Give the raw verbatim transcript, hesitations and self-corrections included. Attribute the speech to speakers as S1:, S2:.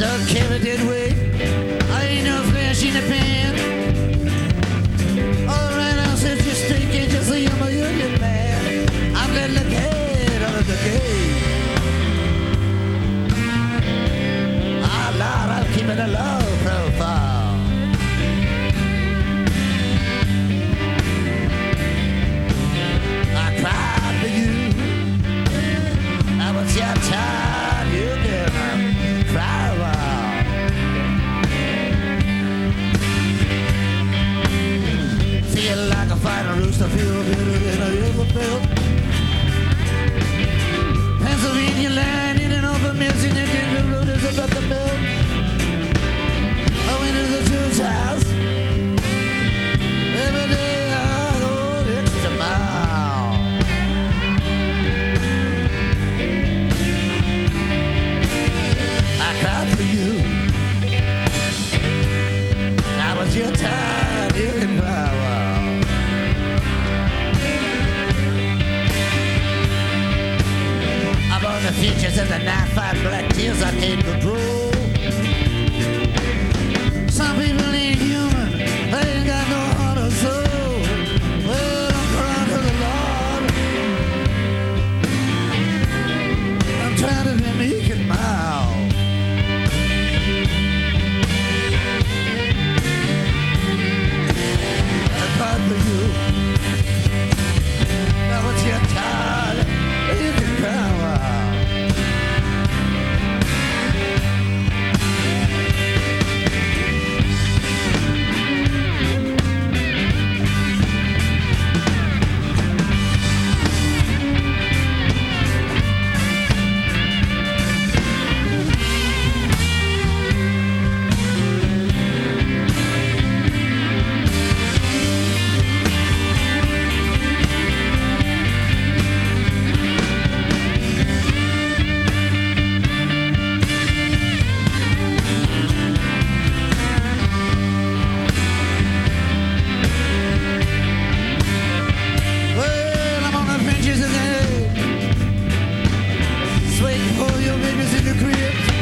S1: don't care a dead weight. I ain't no flash in the pan. All right, I'll set you straight, can't you see I'm a union man? I'm letting the head out of the game. Ah, Lord, I'm keeping a low profile. I cried for you. I was your child, you can cry a while. Feel like a fighting rooster, feel better than I ever felt. Pennsylvania line in an open mills in the Denver road is about the milk. I went to the church house. Every day I go the extra mile. I cried for you. I was your time, you can cry a while. The futures of the night fight black tears I came to grow. Some people ain't human, they ain't got no heart or soul. Well, I'm crying to the Lord. I'm trying to be meek and mild. I cried for you. Now it's your time, you can cry a while. Waiting for your babies in the crib.